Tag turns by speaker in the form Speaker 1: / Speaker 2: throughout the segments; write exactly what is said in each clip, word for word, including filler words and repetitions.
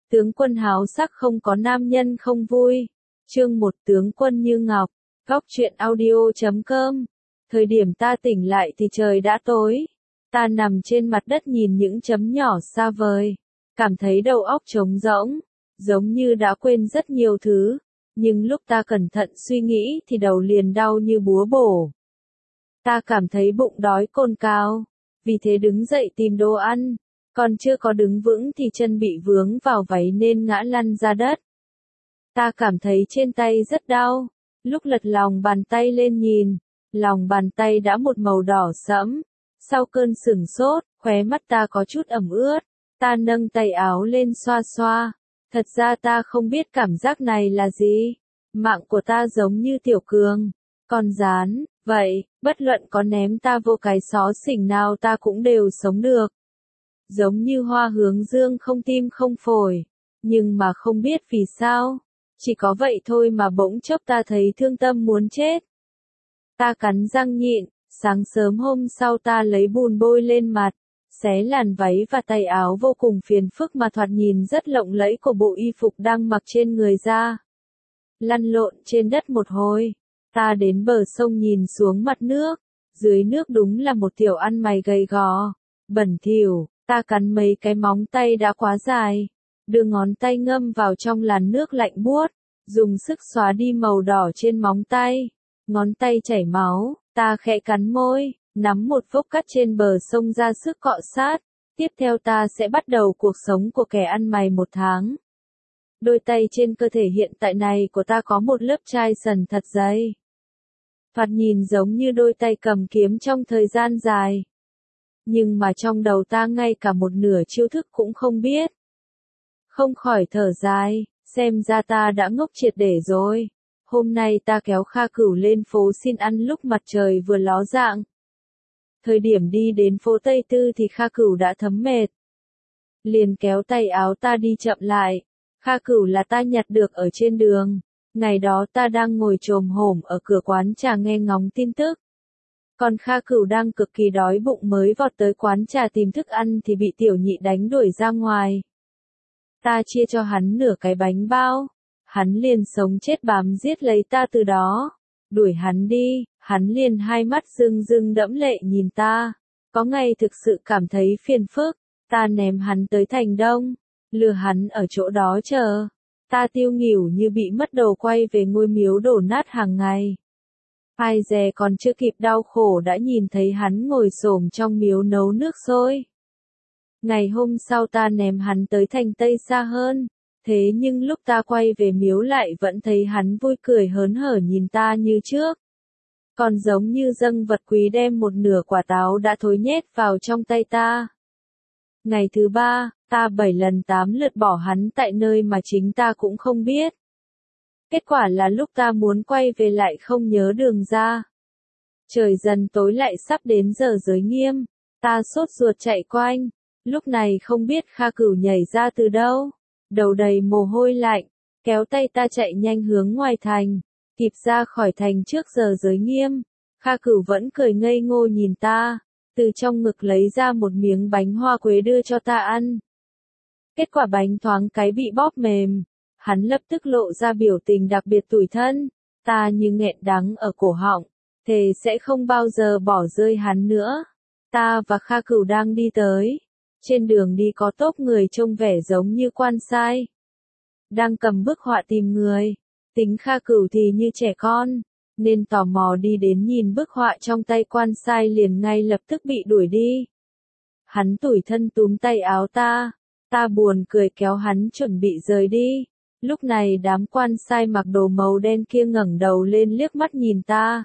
Speaker 1: Tướng quân háo sắc không có nam nhân không vui. Chương một tướng quân như ngọc. Góc truyện audio chấm com. Thời điểm ta tỉnh lại thì trời đã tối. Ta nằm trên mặt đất nhìn những chấm nhỏ xa vời. Cảm thấy đầu óc trống rỗng. Giống như đã quên rất nhiều thứ. Nhưng lúc ta cẩn thận suy nghĩ thì đầu liền đau như búa bổ. Ta cảm thấy bụng đói cồn cào. Vì thế đứng dậy tìm đồ ăn. Còn chưa có đứng vững thì chân bị vướng vào váy nên ngã lăn ra đất. Ta cảm thấy trên tay rất đau. Lúc lật lòng bàn tay lên nhìn, lòng bàn tay đã một màu đỏ sẫm. Sau cơn sửng sốt, khóe mắt ta có chút ẩm ướt. Ta nâng tay áo lên xoa xoa. Thật ra ta không biết cảm giác này là gì. Mạng của ta giống như tiểu cường, con gián, vậy, bất luận có ném ta vô cái xó xỉnh nào ta cũng đều sống được. Giống như hoa hướng dương không tim không phổi. Nhưng mà không biết vì sao. Chỉ có vậy thôi mà bỗng chốc ta thấy thương tâm muốn chết. Ta cắn răng nhịn, sáng sớm hôm sau ta lấy bùn bôi lên mặt, xé làn váy và tay áo vô cùng phiền phức mà thoạt nhìn rất lộng lẫy của bộ y phục đang mặc trên người ra. Lăn lộn trên đất một hồi, ta đến bờ sông nhìn xuống mặt nước, dưới nước đúng là một tiểu ăn mày gầy gò, bẩn thỉu. Ta cắn mấy cái móng tay đã quá dài, đưa ngón tay ngâm vào trong làn nước lạnh buốt, dùng sức xóa đi màu đỏ trên móng tay, ngón tay chảy máu, ta khẽ cắn môi, nắm một vốc cắt trên bờ sông ra sức cọ sát, tiếp theo ta sẽ bắt đầu cuộc sống của kẻ ăn mày một tháng. Đôi tay trên cơ thể hiện tại này của ta có một lớp chai sần thật dày. Thoạt nhìn giống như đôi tay cầm kiếm trong thời gian dài. Nhưng mà trong đầu ta ngay cả một nửa chiêu thức cũng không biết. Không khỏi thở dài, xem ra ta đã ngốc triệt để rồi. Hôm nay ta kéo Kha Cửu lên phố xin ăn lúc mặt trời vừa ló dạng. Thời điểm đi đến phố Tây Tư thì Kha Cửu đã thấm mệt. Liền kéo tay áo ta đi chậm lại. Kha Cửu là ta nhặt được ở trên đường. Ngày đó ta đang ngồi chồm hổm ở cửa quán trà nghe ngóng tin tức. Còn Kha Cửu đang cực kỳ đói bụng mới vọt tới quán trà tìm thức ăn thì bị tiểu nhị đánh đuổi ra ngoài. Ta chia cho hắn nửa cái bánh bao. Hắn liền sống chết bám giết lấy ta từ đó. Đuổi hắn đi, hắn liền hai mắt rưng rưng đẫm lệ nhìn ta. Có ngày thực sự cảm thấy phiền phức. Ta ném hắn tới thành Đông. Lừa hắn ở chỗ đó chờ. Ta tiêu nghỉu như bị mất đầu quay về ngôi miếu đổ nát hàng ngày. Ai dè còn chưa kịp đau khổ đã nhìn thấy hắn ngồi xổm trong miếu nấu nước sôi. Ngày hôm sau ta ném hắn tới thành Tây xa hơn, thế nhưng lúc ta quay về miếu lại vẫn thấy hắn vui cười hớn hở nhìn ta như trước. Còn giống như dâng vật quý đem một nửa quả táo đã thối nhét vào trong tay ta. Ngày thứ ba, ta bảy lần tám lượt bỏ hắn tại nơi mà chính ta cũng không biết. Kết quả là lúc ta muốn quay về lại không nhớ đường ra. Trời dần tối lại sắp đến giờ giới nghiêm. Ta sốt ruột chạy quanh. Lúc này không biết Kha Cửu nhảy ra từ đâu. Đầu đầy mồ hôi lạnh. Kéo tay ta chạy nhanh hướng ngoài thành. Kịp ra khỏi thành trước giờ giới nghiêm. Kha Cửu vẫn cười ngây ngô nhìn ta. Từ trong ngực lấy ra một miếng bánh hoa quế đưa cho ta ăn. Kết quả bánh thoáng cái bị bóp mềm. Hắn lập tức lộ ra biểu tình đặc biệt tủi thân, ta như nghẹn đắng ở cổ họng, thề sẽ không bao giờ bỏ rơi hắn nữa. Ta và Kha Cửu đang đi tới, trên đường đi có tốp người trông vẻ giống như quan sai. Đang cầm bức họa tìm người, tính Kha Cửu thì như trẻ con, nên tò mò đi đến nhìn bức họa trong tay quan sai liền ngay lập tức bị đuổi đi. Hắn tủi thân túm tay áo ta, ta buồn cười kéo hắn chuẩn bị rời đi. Lúc này đám quan sai mặc đồ màu đen kia ngẩng đầu lên liếc mắt nhìn ta.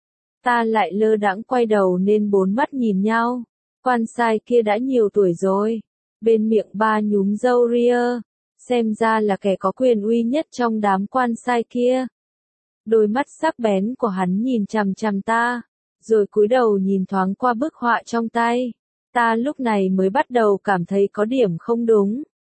Speaker 1: Ta lại lơ đãng quay đầu nên bốn mắt nhìn nhau. Quan sai kia đã nhiều tuổi rồi. Bên miệng ba nhúm râu ria. Xem ra là kẻ có quyền uy nhất trong đám quan sai kia. Đôi mắt sắc bén của hắn nhìn chằm chằm ta. Rồi cúi đầu nhìn thoáng qua bức họa trong tay. Ta lúc này mới bắt đầu cảm thấy có điểm không đúng.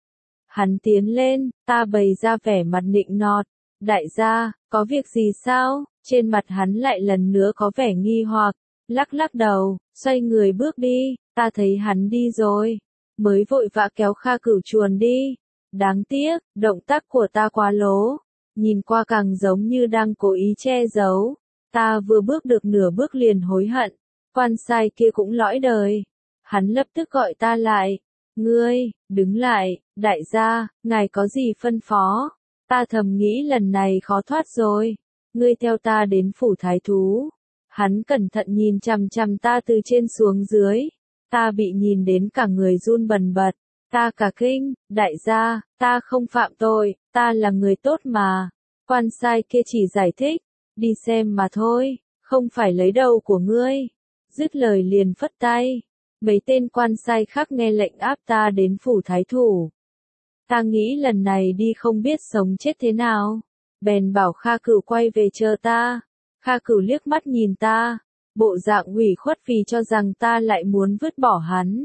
Speaker 1: Hắn tiến lên, ta bày ra vẻ mặt nịnh nọt. Đại gia, có việc gì sao? Trên mặt hắn lại lần nữa có vẻ nghi hoặc. Lắc lắc đầu, xoay người bước đi. Ta thấy hắn đi rồi. Mới vội vã kéo Kha Cửu chuồn đi. Đáng tiếc, động tác của ta quá lố, nhìn qua càng giống như đang cố ý che giấu. Ta vừa bước được nửa bước liền hối hận, quan sai kia cũng lõi đời. Hắn lập tức gọi ta lại. Ngươi, đứng lại, đại gia, ngài có gì phân phó? Ta thầm nghĩ lần này khó thoát rồi. Ngươi theo ta đến phủ thái thú. Hắn cẩn thận nhìn chằm chằm ta từ trên xuống dưới. Ta bị nhìn đến cả người run bần bật. Ta cả kinh, đại gia, ta không phạm tội, ta là người tốt mà. Quan sai kia chỉ giải thích, đi xem mà thôi, không phải lấy đầu của ngươi. Dứt lời liền phất tay. Mấy tên quan sai khác nghe lệnh áp ta đến phủ thái thủ. Ta nghĩ lần này đi không biết sống chết thế nào. Bèn bảo Kha Cửu quay về chờ ta. Kha Cửu liếc mắt nhìn ta, bộ dạng ủy khuất vì cho rằng ta lại muốn vứt bỏ hắn.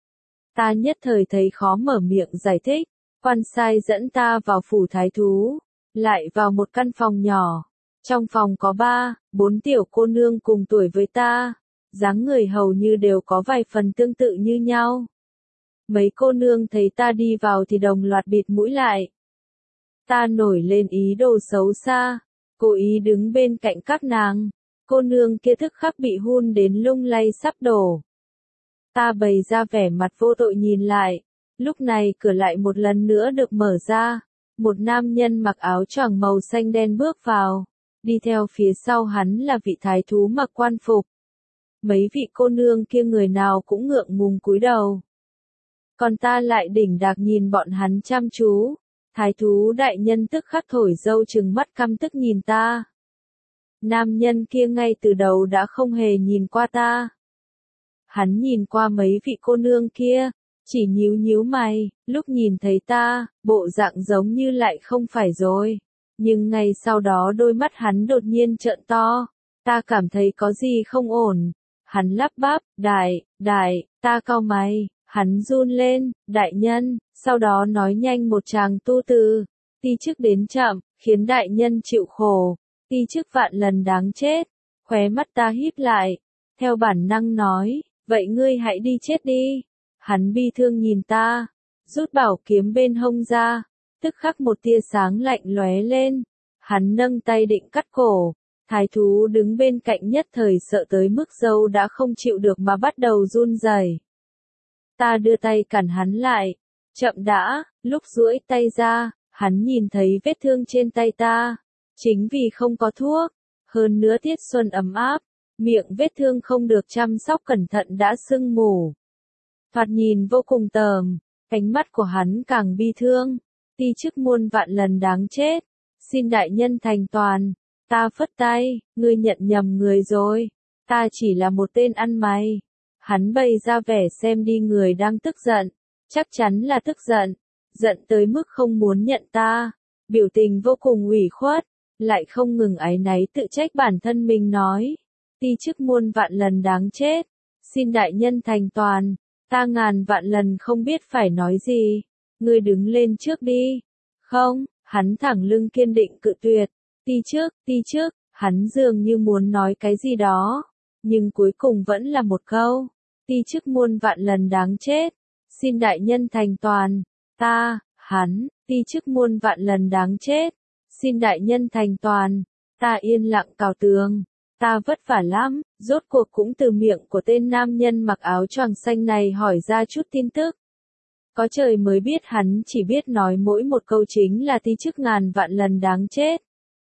Speaker 1: Ta nhất thời thấy khó mở miệng giải thích. Quan sai dẫn ta vào phủ thái thú, lại vào một căn phòng nhỏ. Trong phòng có ba, bốn tiểu cô nương cùng tuổi với ta. Dáng người hầu như đều có vài phần tương tự như nhau. Mấy cô nương thấy ta đi vào thì đồng loạt bịt mũi lại. Ta nổi lên ý đồ xấu xa, cố ý đứng bên cạnh các nàng. Cô nương kia tức khắc bị hun đến lung lay sắp đổ. Ta bày ra vẻ mặt vô tội nhìn lại. Lúc này cửa lại một lần nữa được mở ra. Một nam nhân mặc áo choàng màu xanh đen bước vào. Đi theo phía sau hắn là vị thái thú mặc quan phục. Mấy vị cô nương kia người nào cũng ngượng ngùng cúi đầu. Còn ta lại đỉnh đạc nhìn bọn hắn chăm chú. Thái thú đại nhân tức khắc thổi dâu trừng mắt căm tức nhìn ta. Nam nhân kia ngay từ đầu đã không hề nhìn qua ta. Hắn nhìn qua mấy vị cô nương kia, chỉ nhíu nhíu mày, lúc nhìn thấy ta, bộ dạng giống như lại không phải rồi. Nhưng ngay sau đó đôi mắt hắn đột nhiên trợn to. Ta cảm thấy có gì không ổn. Hắn lắp bắp, đại, đại, ta cau mày, hắn run lên, đại nhân, sau đó nói nhanh một tràng tu từ. Ti chức đến chậm, khiến đại nhân chịu khổ. Ti chức vạn lần đáng chết. Khóe mắt ta híp lại. Theo bản năng nói, vậy ngươi hãy đi chết đi. Hắn bi thương nhìn ta, rút bảo kiếm bên hông ra. Tức khắc một tia sáng lạnh lóe lên. Hắn nâng tay định cắt cổ. Thái thú đứng bên cạnh nhất thời sợ tới mức râu đã không chịu được mà bắt đầu run rẩy. Ta đưa tay cản hắn lại. Chậm đã, lúc duỗi tay ra, hắn nhìn thấy vết thương trên tay ta. Chính vì không có thuốc, hơn nữa tiết xuân ấm áp, miệng vết thương không được chăm sóc cẩn thận đã sưng mù. Thoạt nhìn vô cùng tởm, ánh mắt của hắn càng bi thương. Ti chức muôn vạn lần đáng chết. Xin đại nhân thành toàn. Ta phất tay, ngươi nhận nhầm người rồi. Ta chỉ là một tên ăn mày. Hắn bày ra vẻ xem đi người đang tức giận. Chắc chắn là tức giận. Giận tới mức không muốn nhận ta. Biểu tình vô cùng ủy khuất. Lại không ngừng áy náy tự trách bản thân mình nói. Ti chức muôn vạn lần đáng chết. Xin đại nhân thành toàn. Ta ngàn vạn lần không biết phải nói gì. Ngươi đứng lên trước đi. Không, hắn thẳng lưng kiên định cự tuyệt. Ti trước, ti trước, hắn dường như muốn nói cái gì đó. Nhưng cuối cùng vẫn là một câu. Ti chức muôn vạn lần đáng chết. Xin đại nhân thành toàn. Ta, hắn, ti chức muôn vạn lần đáng chết. Xin đại nhân thành toàn. Ta yên lặng cào tường. Ta vất vả lắm, rốt cuộc cũng từ miệng của tên nam nhân mặc áo choàng xanh này hỏi ra chút tin tức. Có trời mới biết hắn chỉ biết nói mỗi một câu chính là ti chức ngàn vạn lần đáng chết.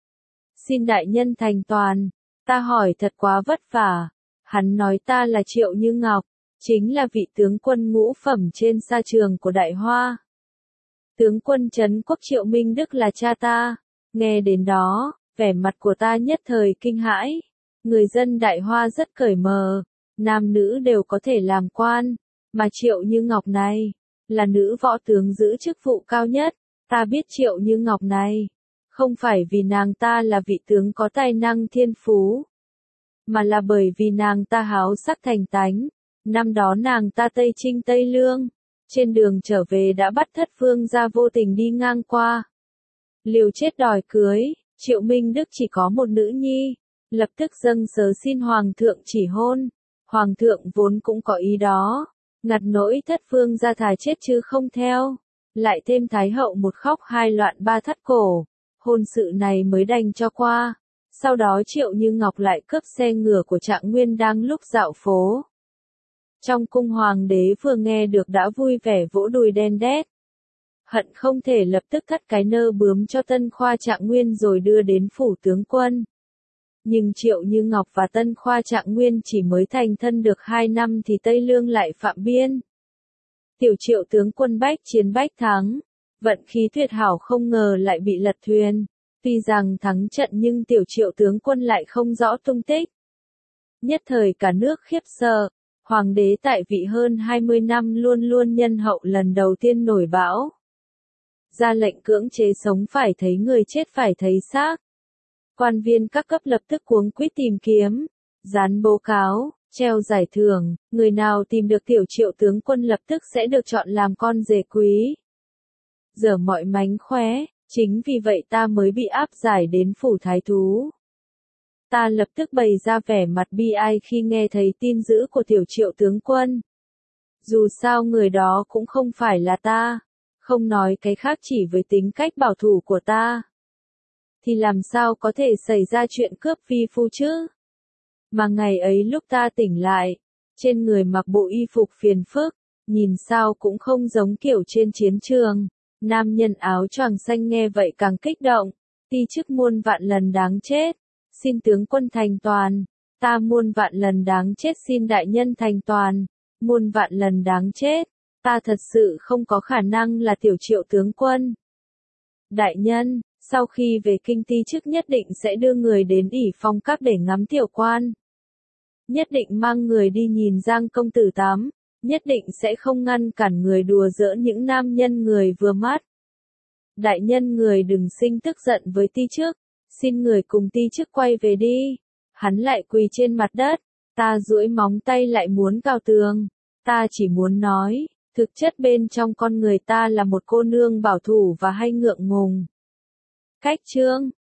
Speaker 1: Xin đại nhân thành toàn. Ta hỏi thật quá vất vả. Hắn nói ta là Triệu Như Ngọc, chính là vị tướng quân ngũ phẩm trên sa trường của Đại Hoa. Tướng quân trấn quốc Triệu Minh Đức là cha ta. Nghe đến đó, vẻ mặt của ta nhất thời kinh hãi. Người dân Đại Hoa rất cởi mở, nam nữ đều có thể làm quan, mà Triệu Như Ngọc này, là nữ võ tướng giữ chức vụ cao nhất. Ta biết Triệu Như Ngọc này, không phải vì nàng ta là vị tướng có tài năng thiên phú, mà là bởi vì nàng ta háo sắc thành tánh. Năm đó nàng ta Tây Trinh Tây Lương, trên đường trở về đã bắt thất phương gia vô tình đi ngang qua. Liều chết đòi cưới, Triệu Minh Đức chỉ có một nữ nhi, lập tức dâng sớ xin Hoàng thượng chỉ hôn. Hoàng thượng vốn cũng có ý đó, ngặt nỗi thất phương gia thà chết chứ không theo. Lại thêm Thái hậu một khóc hai loạn ba thắt cổ, hôn sự này mới đành cho qua. Sau đó Triệu Như Ngọc lại cướp xe ngựa của Trạng Nguyên đang lúc dạo phố. Trong cung hoàng đế vừa nghe được đã vui vẻ vỗ đùi đen đét. Hận không thể lập tức cắt cái nơ bướm cho Tân Khoa Trạng Nguyên rồi đưa đến phủ tướng quân. Nhưng Triệu Như Ngọc và Tân Khoa Trạng Nguyên chỉ mới thành thân được hai năm thì Tây Lương lại phạm biên. Tiểu Triệu tướng quân bách chiến bách thắng, vận khí tuyệt hảo không ngờ lại bị lật thuyền. Tuy rằng thắng trận nhưng Tiểu Triệu tướng quân lại không rõ tung tích. Nhất thời cả nước khiếp sợ, hoàng đế tại vị hơn hai mươi năm luôn luôn nhân hậu lần đầu tiên nổi bão. Ra lệnh cưỡng chế sống phải thấy người chết phải thấy xác. Quan viên các cấp lập tức cuống quýt tìm kiếm, dán báo cáo, treo giải thưởng, người nào tìm được Tiểu Triệu tướng quân lập tức sẽ được chọn làm con rể quý. Giờ mọi mánh khóe, chính vì vậy ta mới bị áp giải đến phủ thái thú. Ta lập tức bày ra vẻ mặt bi ai khi nghe thấy tin dữ của Tiểu Triệu tướng quân. Dù sao người đó cũng không phải là ta, không nói cái khác chỉ với tính cách bảo thủ của ta. Thì làm sao có thể xảy ra chuyện cướp vi phu chứ? Mà ngày ấy lúc ta tỉnh lại, trên người mặc bộ y phục phiền phức, nhìn sao cũng không giống kiểu trên chiến trường. Nam nhân áo choàng xanh nghe vậy càng kích động, ti chức muôn vạn lần đáng chết, xin tướng quân thành toàn, ta muôn vạn lần đáng chết xin đại nhân thành toàn, muôn vạn lần đáng chết, ta thật sự không có khả năng là Tiểu Triệu tướng quân. Đại nhân, sau khi về kinh ti chức nhất định sẽ đưa người đến ỷ phong các để ngắm tiểu quan. Nhất định mang người đi nhìn Giang công tử tắm, nhất định sẽ không ngăn cản người đùa giỡn những nam nhân người vừa mắt. Đại nhân người đừng sinh tức giận với ti chức, xin người cùng ti chức quay về đi. Hắn lại quỳ trên mặt đất, ta duỗi móng tay lại muốn cào tường, ta chỉ muốn nói, thực chất bên trong con người ta là một cô nương bảo thủ và hay ngượng ngùng. Cách chương